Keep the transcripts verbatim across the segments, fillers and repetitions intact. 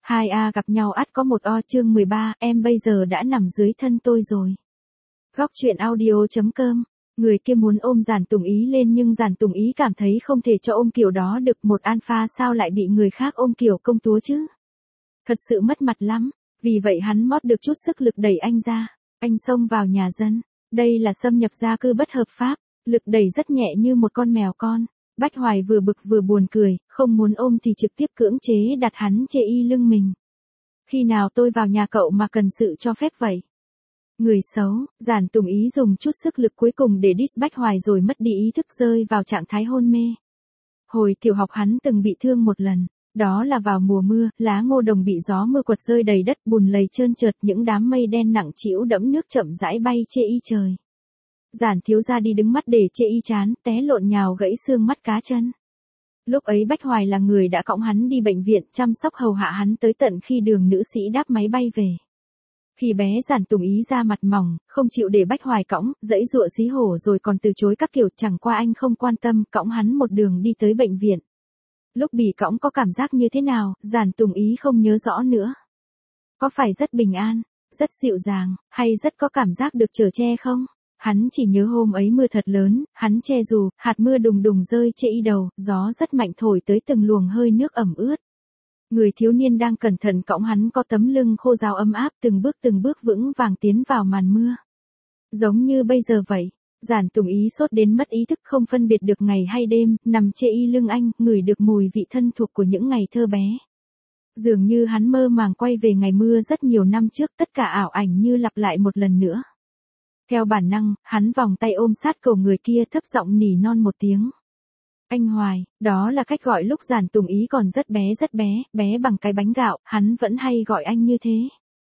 Hai A gặp nhau ắt có một O chương mười ba, em bây giờ đã nằm dưới thân tôi rồi. Góc truyện audio chấm com. Người kia muốn ôm Giản Tùng Ý lên nhưng Giản Tùng Ý cảm thấy không thể cho ôm kiểu đó được, một alpha sao lại bị người khác ôm kiểu công chúa chứ? Thật sự mất mặt lắm, vì vậy hắn mót được chút sức lực đẩy anh ra. Anh xông vào nhà dân, đây là xâm nhập gia cư bất hợp pháp, lực đẩy rất nhẹ như một con mèo con. Bách Hoài vừa bực vừa buồn cười, không muốn ôm thì trực tiếp cưỡng chế đặt hắn chê y lưng mình. Khi nào tôi vào nhà cậu mà cần sự cho phép vậy? Người xấu, Giản Tùng Ý dùng chút sức lực cuối cùng để diss Bách Hoài rồi mất đi ý thức rơi vào trạng thái hôn mê. Hồi tiểu học hắn từng bị thương một lần, đó là vào mùa mưa, lá ngô đồng bị gió mưa quật rơi đầy đất, bùn lầy trơn trượt, những đám mây đen nặng trĩu đẫm nước chậm rãi bay chê y trời. Giản thiếu gia đi đứng mắt để chê y chán, té lộn nhào gãy xương mắt cá chân. Lúc ấy Bách Hoài là người đã cõng hắn đi bệnh viện, chăm sóc hầu hạ hắn tới tận khi đường nữ sĩ đáp máy bay về. Khi bé Giản Tùng Ý ra mặt mỏng, không chịu để Bách Hoài cõng, dãy dụa xí hổ rồi còn từ chối các kiểu, chẳng qua anh không quan tâm, cõng hắn một đường đi tới bệnh viện. Lúc bị cõng có cảm giác như thế nào, Giản Tùng Ý không nhớ rõ nữa. Có phải rất bình an, rất dịu dàng, hay rất có cảm giác được chở che không? Hắn chỉ nhớ hôm ấy mưa thật lớn, hắn che dù, hạt mưa đùng đùng rơi chê y đầu, gió rất mạnh thổi tới từng luồng hơi nước ẩm ướt. Người thiếu niên đang cẩn thận cõng hắn có tấm lưng khô ráo ấm áp, từng bước từng bước vững vàng tiến vào màn mưa. Giống như bây giờ vậy, Giản Tùng Ý sốt đến mất ý thức, không phân biệt được ngày hay đêm, nằm chê y lưng anh, ngửi được mùi vị thân thuộc của những ngày thơ bé. Dường như hắn mơ màng quay về ngày mưa rất nhiều năm trước, tất cả ảo ảnh như lặp lại một lần nữa. Theo bản năng, hắn vòng tay ôm sát cổ người kia, thấp giọng nỉ non một tiếng. Anh Hoài, đó là cách gọi lúc Giản Tùng Ý còn rất bé rất bé, bé bằng cái bánh gạo, hắn vẫn hay gọi anh như thế.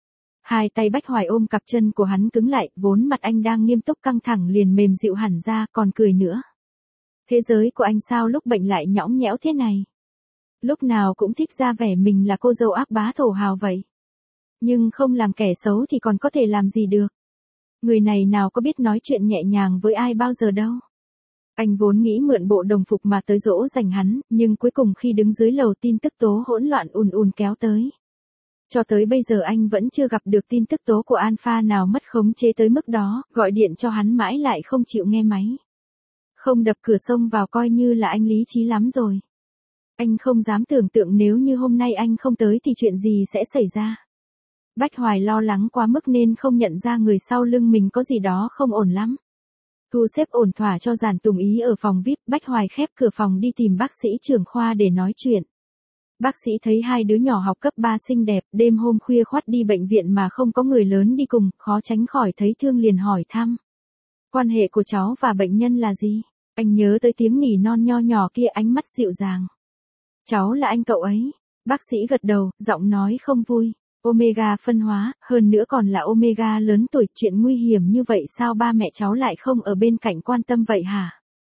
Hai tay Bách Hoài ôm cặp chân của hắn cứng lại, vốn mặt anh đang nghiêm túc căng thẳng liền mềm dịu hẳn ra, còn cười nữa. Thế giới của anh sao lúc bệnh lại nhõng nhẽo thế này? Lúc nào cũng thích ra vẻ mình là cô dâu ác bá thổ hào vậy. Nhưng không làm kẻ xấu thì còn có thể làm gì được? Người này nào có biết nói chuyện nhẹ nhàng với ai bao giờ đâu. Anh vốn nghĩ mượn bộ đồng phục mà tới dỗ dành hắn, nhưng cuối cùng khi đứng dưới lầu tin tức tố hỗn loạn ùn ùn kéo tới. Cho tới bây giờ anh vẫn chưa gặp được tin tức tố của Alpha nào mất khống chế tới mức đó, gọi điện cho hắn mãi lại không chịu nghe máy. Không đập cửa xông vào coi như là anh lý trí lắm rồi. Anh không dám tưởng tượng nếu như hôm nay anh không tới thì chuyện gì sẽ xảy ra. Bách Hoài lo lắng quá mức nên không nhận ra người sau lưng mình có gì đó không ổn lắm. Thu xếp ổn thỏa cho Giản Tùng Ý ở phòng vi ai pi, Bách Hoài khép cửa phòng đi tìm bác sĩ trưởng khoa để nói chuyện. Bác sĩ thấy hai đứa nhỏ học cấp ba xinh đẹp, đêm hôm khuya khoắt đi bệnh viện mà không có người lớn đi cùng, khó tránh khỏi thấy thương liền hỏi thăm. Quan hệ của cháu và bệnh nhân là gì? Anh nhớ tới tiếng nỉ non nho nhỏ kia, ánh mắt dịu dàng. Cháu là anh cậu ấy. Bác sĩ gật đầu, giọng nói không vui. Omega phân hóa, hơn nữa còn là Omega lớn tuổi, chuyện nguy hiểm như vậy sao ba mẹ cháu lại không ở bên cạnh quan tâm vậy hả?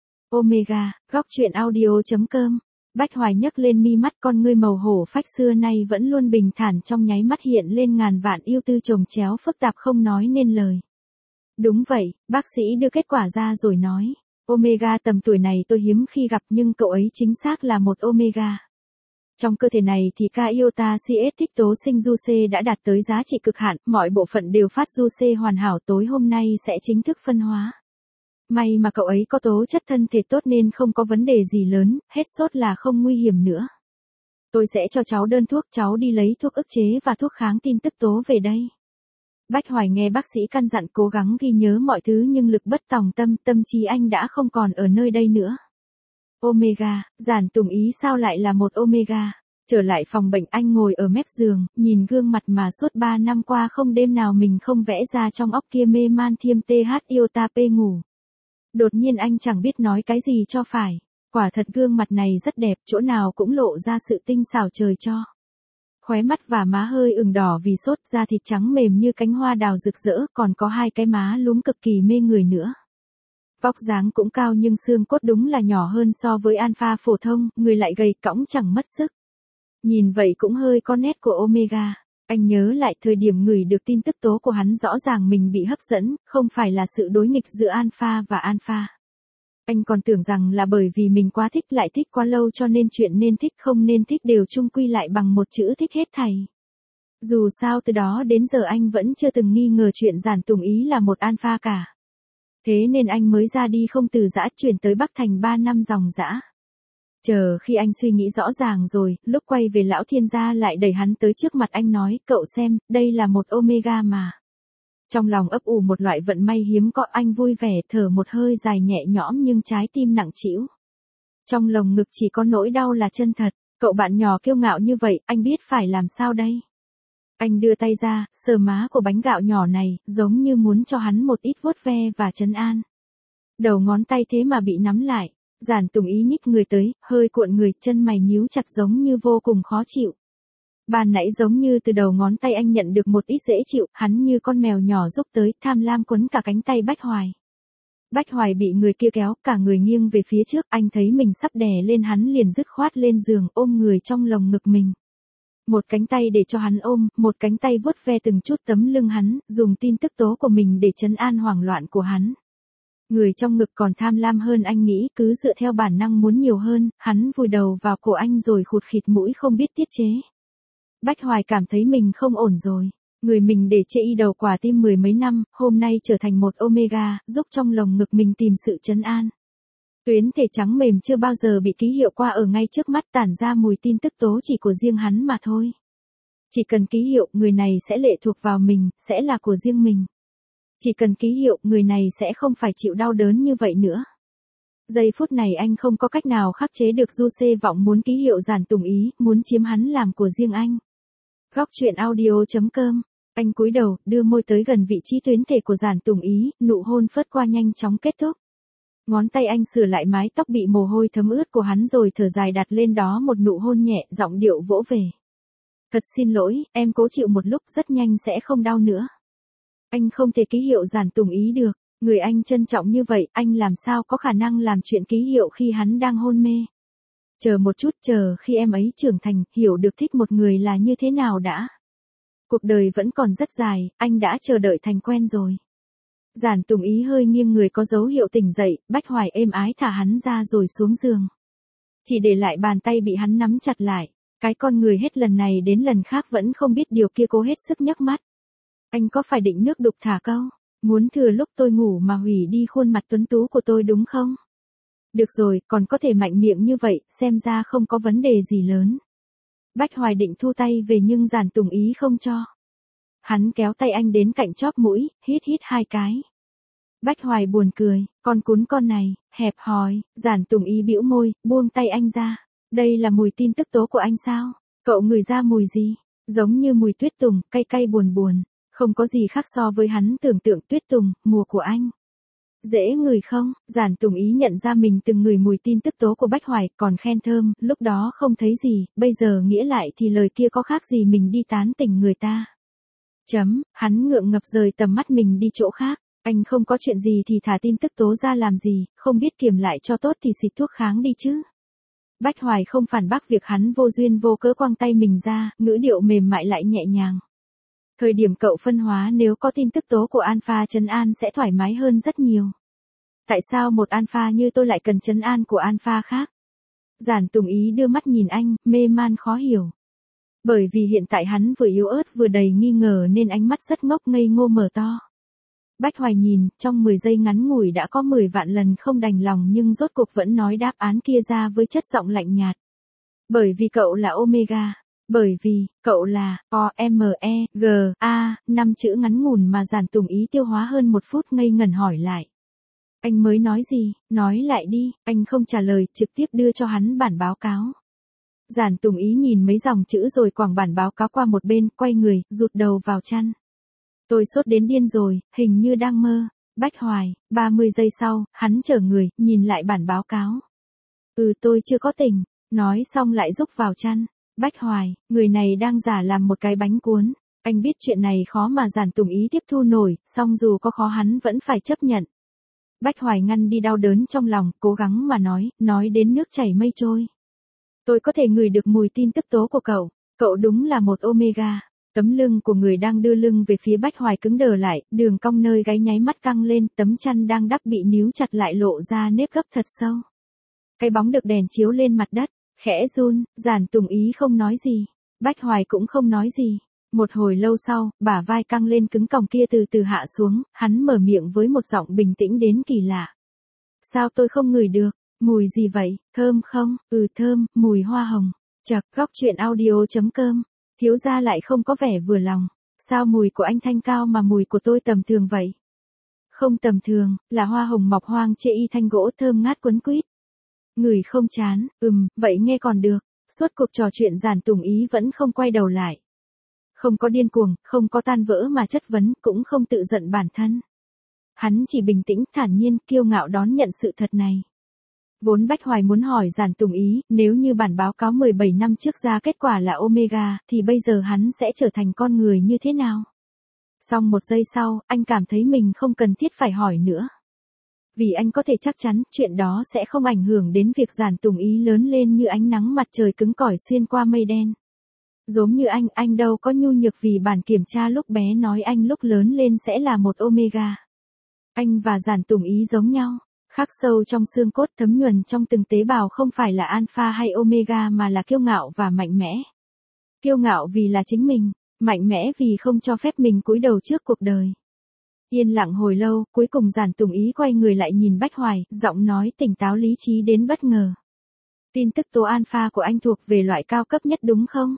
Omega, góc truyện audio chấm com. Bách Hoài nhấc lên mi mắt, con ngươi màu hổ phách xưa nay vẫn luôn bình thản trong nháy mắt hiện lên ngàn vạn yêu tư chồng chéo phức tạp không nói nên lời. Đúng vậy, bác sĩ đưa kết quả ra rồi nói. Omega tầm tuổi này tôi hiếm khi gặp nhưng cậu ấy chính xác là một Omega. Trong cơ thể này thì ca iota cs thích tố sinh du C đã đạt tới giá trị cực hạn, mọi bộ phận đều phát du C hoàn hảo, tối hôm nay sẽ chính thức phân hóa. May mà cậu ấy có tố chất thân thể tốt nên không có vấn đề gì lớn, hết sốt là không nguy hiểm nữa. Tôi sẽ cho cháu đơn thuốc, cháu đi lấy thuốc ức chế và thuốc kháng tin tức tố về đây. Bách Hoài nghe bác sĩ căn dặn cố gắng ghi nhớ mọi thứ nhưng lực bất tòng tâm, tâm trí anh đã không còn ở nơi đây nữa. Omega, Giản Tùng Ý sao lại là một Omega? Trở lại phòng bệnh anh ngồi ở mép giường, nhìn gương mặt mà suốt ba năm qua không đêm nào mình không vẽ ra trong óc kia mê man thiêm th iota p ngủ. Đột nhiên anh chẳng biết nói cái gì cho phải. Quả thật gương mặt này rất đẹp, chỗ nào cũng lộ ra sự tinh xảo trời cho. Khóe mắt và má hơi ửng đỏ vì sốt, da thịt trắng mềm như cánh hoa đào rực rỡ, còn có hai cái má lúm cực kỳ mê người nữa. Vóc dáng cũng cao nhưng xương cốt đúng là nhỏ hơn so với alpha phổ thông, người lại gầy cõng chẳng mất sức. Nhìn vậy cũng hơi có nét của Omega. Anh nhớ lại thời điểm ngửi được tin tức tố của hắn, rõ ràng mình bị hấp dẫn, không phải là sự đối nghịch giữa alpha và alpha. Anh còn tưởng rằng là bởi vì mình quá thích lại thích quá lâu cho nên chuyện nên thích không nên thích đều chung quy lại bằng một chữ thích hết thảy. Dù sao từ đó đến giờ anh vẫn chưa từng nghi ngờ chuyện Giản Tùng Ý là một alpha cả. Thế nên anh mới ra đi không từ giã chuyển tới Bắc Thành ba năm dòng dã. Chờ khi anh suy nghĩ rõ ràng rồi, lúc quay về lão thiên gia lại đẩy hắn tới trước mặt anh nói, cậu xem, đây là một Omega mà. Trong lòng ấp ủ một loại vận may hiếm có, anh vui vẻ thở một hơi dài nhẹ nhõm nhưng trái tim nặng trĩu. Trong lồng ngực chỉ có nỗi đau là chân thật, cậu bạn nhỏ kiêu ngạo như vậy, anh biết phải làm sao đây? Anh đưa tay ra, sờ má của bánh gạo nhỏ này, giống như muốn cho hắn một ít vuốt ve và trấn an. Đầu ngón tay thế mà bị nắm lại, Giản Tùng Ý nhích người tới, hơi cuộn người, chân mày nhíu chặt giống như vô cùng khó chịu. Ban nãy giống như từ đầu ngón tay anh nhận được một ít dễ chịu, hắn như con mèo nhỏ rúc tới, tham lam quấn cả cánh tay Bách Hoài. Bách Hoài bị người kia kéo, cả người nghiêng về phía trước, anh thấy mình sắp đè lên hắn liền dứt khoát lên giường, ôm người trong lồng ngực mình. Một cánh tay để cho hắn ôm, một cánh tay vuốt ve từng chút tấm lưng hắn, dùng tin tức tố của mình để trấn an hoảng loạn của hắn. Người trong ngực còn tham lam hơn anh nghĩ, cứ dựa theo bản năng muốn nhiều hơn, hắn vùi đầu vào cổ anh rồi khụt khịt mũi không biết tiết chế. Bách Hoài cảm thấy mình không ổn rồi. Người mình để chê y đầu quả tim mười mấy năm, hôm nay trở thành một Omega, giúp trong lồng ngực mình tìm sự trấn an. Tuyến thể trắng mềm chưa bao giờ bị ký hiệu qua ở ngay trước mắt, tản ra mùi tin tức tố chỉ của riêng hắn mà thôi. Chỉ cần ký hiệu, người này sẽ lệ thuộc vào mình, sẽ là của riêng mình. Chỉ cần ký hiệu, người này sẽ không phải chịu đau đớn như vậy nữa. Giây phút này anh không có cách nào khắc chế được du xê vọng muốn ký hiệu Giản Tùng Ý, muốn chiếm hắn làm của riêng anh. Góc truyện audio chấm com. Anh cúi đầu, đưa môi tới gần vị trí tuyến thể của Giản Tùng Ý, nụ hôn phớt qua nhanh chóng kết thúc. Ngón tay anh sửa lại mái tóc bị mồ hôi thấm ướt của hắn rồi thở dài đặt lên đó một nụ hôn nhẹ, giọng điệu vỗ về. Thật xin lỗi, em cố chịu một lúc, rất nhanh sẽ không đau nữa. Anh không thể ký hiệu Giản Tùng Ý được, người anh trân trọng như vậy, anh làm sao có khả năng làm chuyện ký hiệu khi hắn đang hôn mê. Chờ một chút, chờ khi em ấy trưởng thành, hiểu được thích một người là như thế nào đã. Cuộc đời vẫn còn rất dài, anh đã chờ đợi thành quen rồi. Giản Tùng Ý hơi nghiêng người có dấu hiệu tỉnh dậy, Bách Hoài êm ái thả hắn ra rồi xuống giường. Chỉ để lại bàn tay bị hắn nắm chặt lại, cái con người hết lần này đến lần khác vẫn không biết điều kia cố hết sức nhấc mắt. Anh có phải định nước đục thả câu, muốn thừa lúc tôi ngủ mà hủy đi khuôn mặt tuấn tú của tôi đúng không? Được rồi, còn có thể mạnh miệng như vậy, xem ra không có vấn đề gì lớn. Bách Hoài định thu tay về nhưng Giản Tùng Ý không cho. Hắn kéo tay anh đến cạnh chóp mũi, hít hít hai cái. Bách Hoài buồn cười, con cún con này, hẹp hòi, Giản Tùng Ý bĩu môi, buông tay anh ra. Đây là mùi tin tức tố của anh sao? Cậu ngửi ra mùi gì? Giống như mùi tuyết tùng, cay cay buồn buồn. Không có gì khác so với hắn tưởng tượng tuyết tùng, mùa của anh. Dễ ngửi không? Giản Tùng Ý nhận ra mình từng ngửi mùi tin tức tố của Bách Hoài, còn khen thơm, lúc đó không thấy gì, bây giờ nghĩ lại thì lời kia có khác gì mình đi tán tỉnh người ta. Chấm, hắn ngượng ngập rời tầm mắt mình đi chỗ khác, anh không có chuyện gì thì thả tin tức tố ra làm gì, không biết kiềm lại cho tốt thì xịt thuốc kháng đi chứ. Bách Hoài không phản bác việc hắn vô duyên vô cớ quăng tay mình ra, ngữ điệu mềm mại lại nhẹ nhàng. Thời điểm cậu phân hóa nếu có tin tức tố của alpha trấn an sẽ thoải mái hơn rất nhiều. Tại sao một alpha như tôi lại cần trấn an của alpha khác? Giản Tùng Ý đưa mắt nhìn anh, mê man khó hiểu. Bởi vì hiện tại hắn vừa yếu ớt vừa đầy nghi ngờ nên ánh mắt rất ngốc ngây ngô mở to. Bách Hoài nhìn, trong mười giây ngắn ngủi đã có mười vạn lần không đành lòng nhưng rốt cuộc vẫn nói đáp án kia ra với chất giọng lạnh nhạt. Bởi vì cậu là Omega. Bởi vì, cậu là, O M E G A, năm chữ ngắn ngủn mà Giản Tùng Ý tiêu hóa hơn một phút ngây ngẩn hỏi lại. Anh mới nói gì, nói lại đi, anh không trả lời, trực tiếp đưa cho hắn bản báo cáo. Giản Tùng Ý nhìn mấy dòng chữ rồi quẳng bản báo cáo qua một bên, quay người, rụt đầu vào chăn. Tôi sốt đến điên rồi, hình như đang mơ. Bách Hoài, ba mươi giây sau, hắn trở người, nhìn lại bản báo cáo. Ừ tôi chưa có tỉnh, nói xong lại rúc vào chăn. Bách Hoài, người này đang giả làm một cái bánh cuốn. Anh biết chuyện này khó mà Giản Tùng Ý tiếp thu nổi, song dù có khó hắn vẫn phải chấp nhận. Bách Hoài ngăn đi đau đớn trong lòng, cố gắng mà nói, nói đến nước chảy mây trôi. Tôi có thể ngửi được mùi tin tức tố của cậu, cậu đúng là một Omega. Tấm lưng của người đang đưa lưng về phía Bách Hoài cứng đờ lại, đường cong nơi gáy nháy mắt căng lên, tấm chăn đang đắp bị níu chặt lại lộ ra nếp gấp thật sâu. Cái bóng được đèn chiếu lên mặt đất, khẽ run, Giản Tùng Ý không nói gì. Bách Hoài cũng không nói gì. Một hồi lâu sau, bả vai căng lên cứng còng kia từ từ hạ xuống, hắn mở miệng với một giọng bình tĩnh đến kỳ lạ. Sao tôi không ngửi được? Mùi gì vậy? Thơm không? Ừ thơm, mùi hoa hồng. Chậc, góc truyện audio chấm com. Thiếu gia lại không có vẻ vừa lòng. Sao mùi của anh thanh cao mà mùi của tôi tầm thường vậy? Không tầm thường, là hoa hồng mọc hoang chê y thanh gỗ thơm ngát quấn quýt. Ngửi không chán, ừm, vậy nghe còn được. Suốt cuộc trò chuyện Giản Tùng Ý vẫn không quay đầu lại. Không có điên cuồng, không có tan vỡ mà chất vấn, cũng không tự giận bản thân. Hắn chỉ bình tĩnh, thản nhiên, kiêu ngạo đón nhận sự thật này. Vốn Bách Hoài muốn hỏi Giản Tùng Ý, nếu như bản báo cáo mười bảy năm trước ra kết quả là Omega, thì bây giờ hắn sẽ trở thành con người như thế nào? Xong một giây sau, anh cảm thấy mình không cần thiết phải hỏi nữa. Vì anh có thể chắc chắn, chuyện đó sẽ không ảnh hưởng đến việc Giản Tùng Ý lớn lên như ánh nắng mặt trời cứng cỏi xuyên qua mây đen. Giống như anh, anh đâu có nhu nhược vì bản kiểm tra lúc bé nói anh lúc lớn lên sẽ là một Omega. Anh và Giản Tùng Ý giống nhau, khắc sâu trong xương cốt thấm nhuần trong từng tế bào không phải là Alpha hay Omega mà là kiêu ngạo và mạnh mẽ. Kiêu ngạo vì là chính mình, mạnh mẽ vì không cho phép mình cúi đầu trước cuộc đời. Yên lặng hồi lâu, cuối cùng Giản Tùng Ý quay người lại nhìn Bách Hoài, giọng nói tỉnh táo lý trí đến bất ngờ. Tin tức tố Alpha của anh thuộc về loại cao cấp nhất đúng không?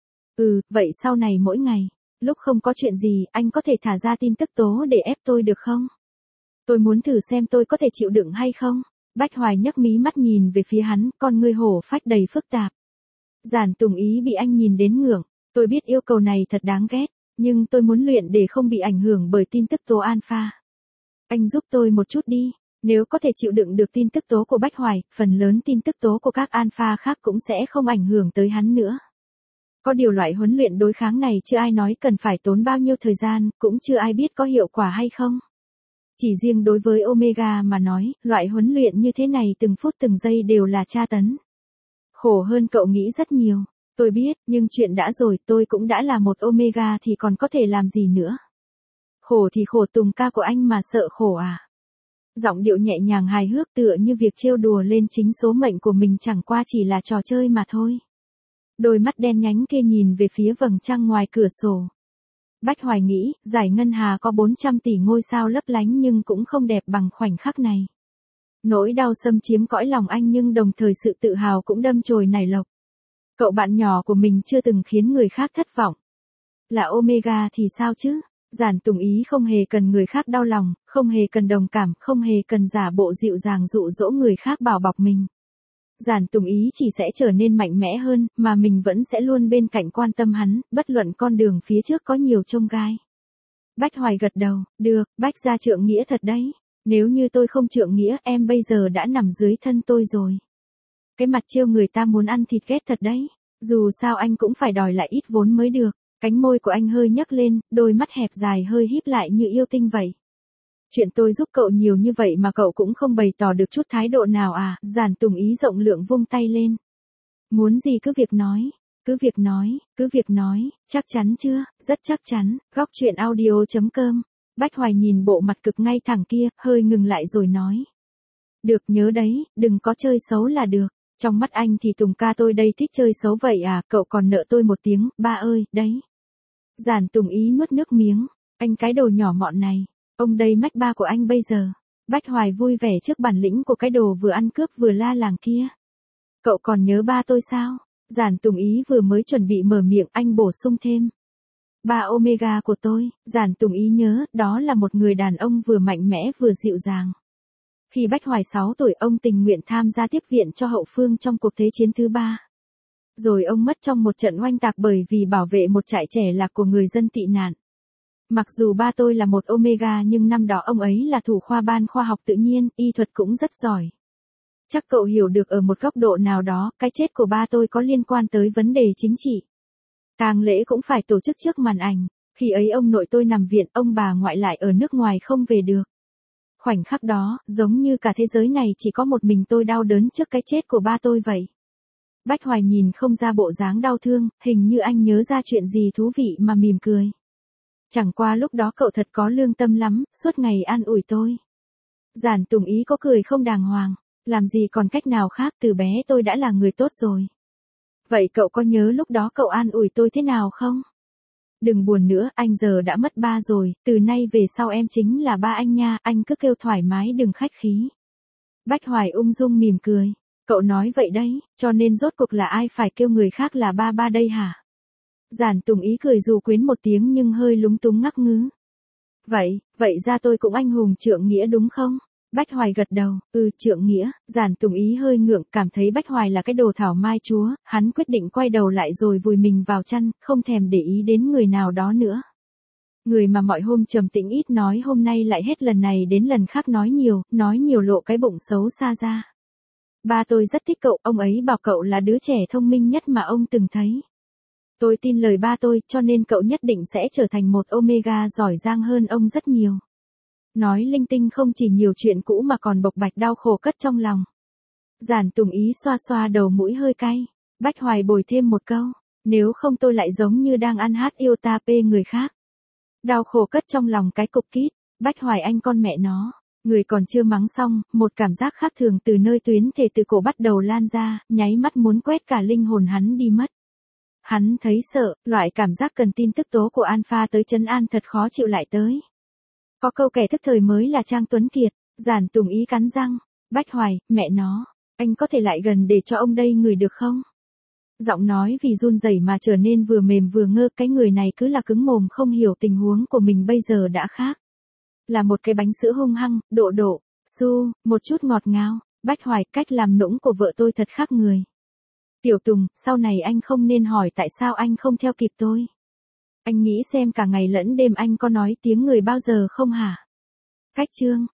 Ừ, vậy sau này mỗi ngày, lúc không có chuyện gì, anh có thể thả ra tin tức tố để ép tôi được không? Tôi muốn thử xem tôi có thể chịu đựng hay không? Bách Hoài nhấc mí mắt nhìn về phía hắn, con ngươi hổ phách đầy phức tạp. Giản Tùng Ý bị anh nhìn đến ngượng, tôi biết yêu cầu này thật đáng ghét, nhưng tôi muốn luyện để không bị ảnh hưởng bởi tin tức tố Alpha. Anh giúp tôi một chút đi, nếu có thể chịu đựng được tin tức tố của Bách Hoài, phần lớn tin tức tố của các Alpha khác cũng sẽ không ảnh hưởng tới hắn nữa. Có điều loại huấn luyện đối kháng này chưa ai nói cần phải tốn bao nhiêu thời gian, cũng chưa ai biết có hiệu quả hay không. Chỉ riêng đối với Omega mà nói, loại huấn luyện như thế này từng phút từng giây đều là tra tấn. Khổ hơn cậu nghĩ rất nhiều. Tôi biết, nhưng chuyện đã rồi, tôi cũng đã là một Omega thì còn có thể làm gì nữa. Khổ thì khổ Tùng ca của anh mà sợ khổ à. Giọng điệu nhẹ nhàng hài hước tựa như việc trêu đùa lên chính số mệnh của mình chẳng qua chỉ là trò chơi mà thôi. Đôi mắt đen nhánh kia nhìn về phía vầng trăng ngoài cửa sổ. Bách Hoài nghĩ, giải ngân hà có bốn trăm tỷ ngôi sao lấp lánh nhưng cũng không đẹp bằng khoảnh khắc này. Nỗi đau xâm chiếm cõi lòng anh nhưng đồng thời sự tự hào cũng đâm chồi nảy lộc. Cậu bạn nhỏ của mình chưa từng khiến người khác thất vọng. Là Omega thì sao chứ? Giản Tùng Ý không hề cần người khác đau lòng, không hề cần đồng cảm, không hề cần giả bộ dịu dàng dụ dỗ người khác bảo bọc mình. Giản Tùng Ý chỉ sẽ trở nên mạnh mẽ hơn, mà mình vẫn sẽ luôn bên cạnh quan tâm hắn, bất luận con đường phía trước có nhiều chông gai. Bách Hoài gật đầu, được, Bách gia trượng nghĩa thật đấy. Nếu như tôi không trượng nghĩa, em bây giờ đã nằm dưới thân tôi rồi. Cái mặt trêu người ta muốn ăn thịt ghét thật đấy. Dù sao anh cũng phải đòi lại ít vốn mới được. Cánh môi của anh hơi nhấc lên, đôi mắt hẹp dài hơi híp lại như yêu tinh vậy. Chuyện tôi giúp cậu nhiều như vậy mà cậu cũng không bày tỏ được chút thái độ nào à? Giản Tùng Ý rộng lượng vung tay lên. Muốn gì cứ việc nói, cứ việc nói, cứ việc nói, chắc chắn chưa? Rất chắc chắn. Góc truyện audio chấm com. Bách Hoài nhìn bộ mặt cực ngay thẳng kia, hơi ngừng lại rồi nói. Được nhớ đấy, đừng có chơi xấu là được. Trong mắt anh thì Tùng ca tôi đây thích chơi xấu vậy à, cậu còn nợ tôi một tiếng, ba ơi, đấy. Giản Tùng Ý nuốt nước miếng, anh cái đồ nhỏ mọn này, ông đây mách ba của anh bây giờ. Bách Hoài vui vẻ trước bản lĩnh của cái đồ vừa ăn cướp vừa la làng kia. Cậu còn nhớ ba tôi sao? Giản Tùng Ý vừa mới chuẩn bị mở miệng anh bổ sung thêm. Ba Omega của tôi, Giản Tùng Ý nhớ, đó là một người đàn ông vừa mạnh mẽ vừa dịu dàng. Khi Bách Hoài sáu tuổi ông tình nguyện tham gia tiếp viện cho hậu phương trong cuộc thế chiến thứ ba. Rồi ông mất trong một trận oanh tạc bởi vì bảo vệ một trại trẻ lạc của người dân tị nạn. Mặc dù ba tôi là một Omega nhưng năm đó ông ấy là thủ khoa ban khoa học tự nhiên, y thuật cũng rất giỏi. Chắc cậu hiểu được ở một góc độ nào đó, cái chết của ba tôi có liên quan tới vấn đề chính trị. Tang lễ cũng phải tổ chức trước màn ảnh, khi ấy ông nội tôi nằm viện, ông bà ngoại lại ở nước ngoài không về được. Khoảnh khắc đó, giống như cả thế giới này chỉ có một mình tôi đau đớn trước cái chết của ba tôi vậy. Bách Hoài nhìn không ra bộ dáng đau thương, hình như anh nhớ ra chuyện gì thú vị mà mỉm cười. Chẳng qua lúc đó cậu thật có lương tâm lắm, suốt ngày an ủi tôi. Giản Tùng Ý có cười không đàng hoàng, làm gì còn cách nào khác, từ bé tôi đã là người tốt rồi. Vậy cậu có nhớ lúc đó cậu an ủi tôi thế nào không? Đừng buồn nữa, anh giờ đã mất ba rồi, từ nay về sau em chính là ba anh nha, anh cứ kêu thoải mái đừng khách khí. Bách Hoài ung dung mỉm cười, cậu nói vậy đấy, cho nên rốt cuộc là ai phải kêu người khác là ba ba đây hả? Giản Tùng Ý cười dù quyến một tiếng nhưng hơi lúng túng ngắc ngứ. Vậy, vậy ra tôi cũng anh hùng trượng nghĩa đúng không? Bách Hoài gật đầu, ừ trượng nghĩa, Giản Tùng Ý hơi ngượng, cảm thấy Bách Hoài là cái đồ thảo mai chúa, hắn quyết định quay đầu lại rồi vùi mình vào chăn, không thèm để ý đến người nào đó nữa. Người mà mọi hôm trầm tĩnh ít nói hôm nay lại hết lần này đến lần khác nói nhiều, nói nhiều lộ cái bụng xấu xa ra. Ba tôi rất thích cậu, ông ấy bảo cậu là đứa trẻ thông minh nhất mà ông từng thấy. Tôi tin lời ba tôi, cho nên cậu nhất định sẽ trở thành một Omega giỏi giang hơn ông rất nhiều. Nói linh tinh không chỉ nhiều chuyện cũ mà còn bộc bạch đau khổ cất trong lòng. Giản Tùng Ý xoa xoa đầu mũi hơi cay. Bách Hoài bồi thêm một câu, nếu không tôi lại giống như đang ăn hát yêu ta pê người khác. Đau khổ cất trong lòng cái cục kít. Bách Hoài anh con mẹ nó. Người còn chưa mắng xong, một cảm giác khác thường từ nơi tuyến thể từ cổ bắt đầu lan ra, nháy mắt muốn quét cả linh hồn hắn đi mất. Hắn thấy sợ, loại cảm giác cần tin tức tố của Alpha tới trấn an thật khó chịu lại tới. Có câu kẻ thức thời mới là Trang Tuấn Kiệt, Giản Tùng Ý cắn răng, Bách Hoài, mẹ nó, anh có thể lại gần để cho ông đây ngửi được không? Giọng nói vì run rẩy mà trở nên vừa mềm vừa ngơ, cái người này cứ là cứng mồm không hiểu tình huống của mình bây giờ đã khác. Là một cái bánh sữa hung hăng, độ độ, su, một chút ngọt ngào, Bách Hoài, cách làm nũng của vợ tôi thật khác người. Tiểu Tùng, sau này anh không nên hỏi tại sao anh không theo kịp tôi. Anh nghĩ xem cả ngày lẫn đêm anh có nói tiếng người bao giờ không hả? Cách chương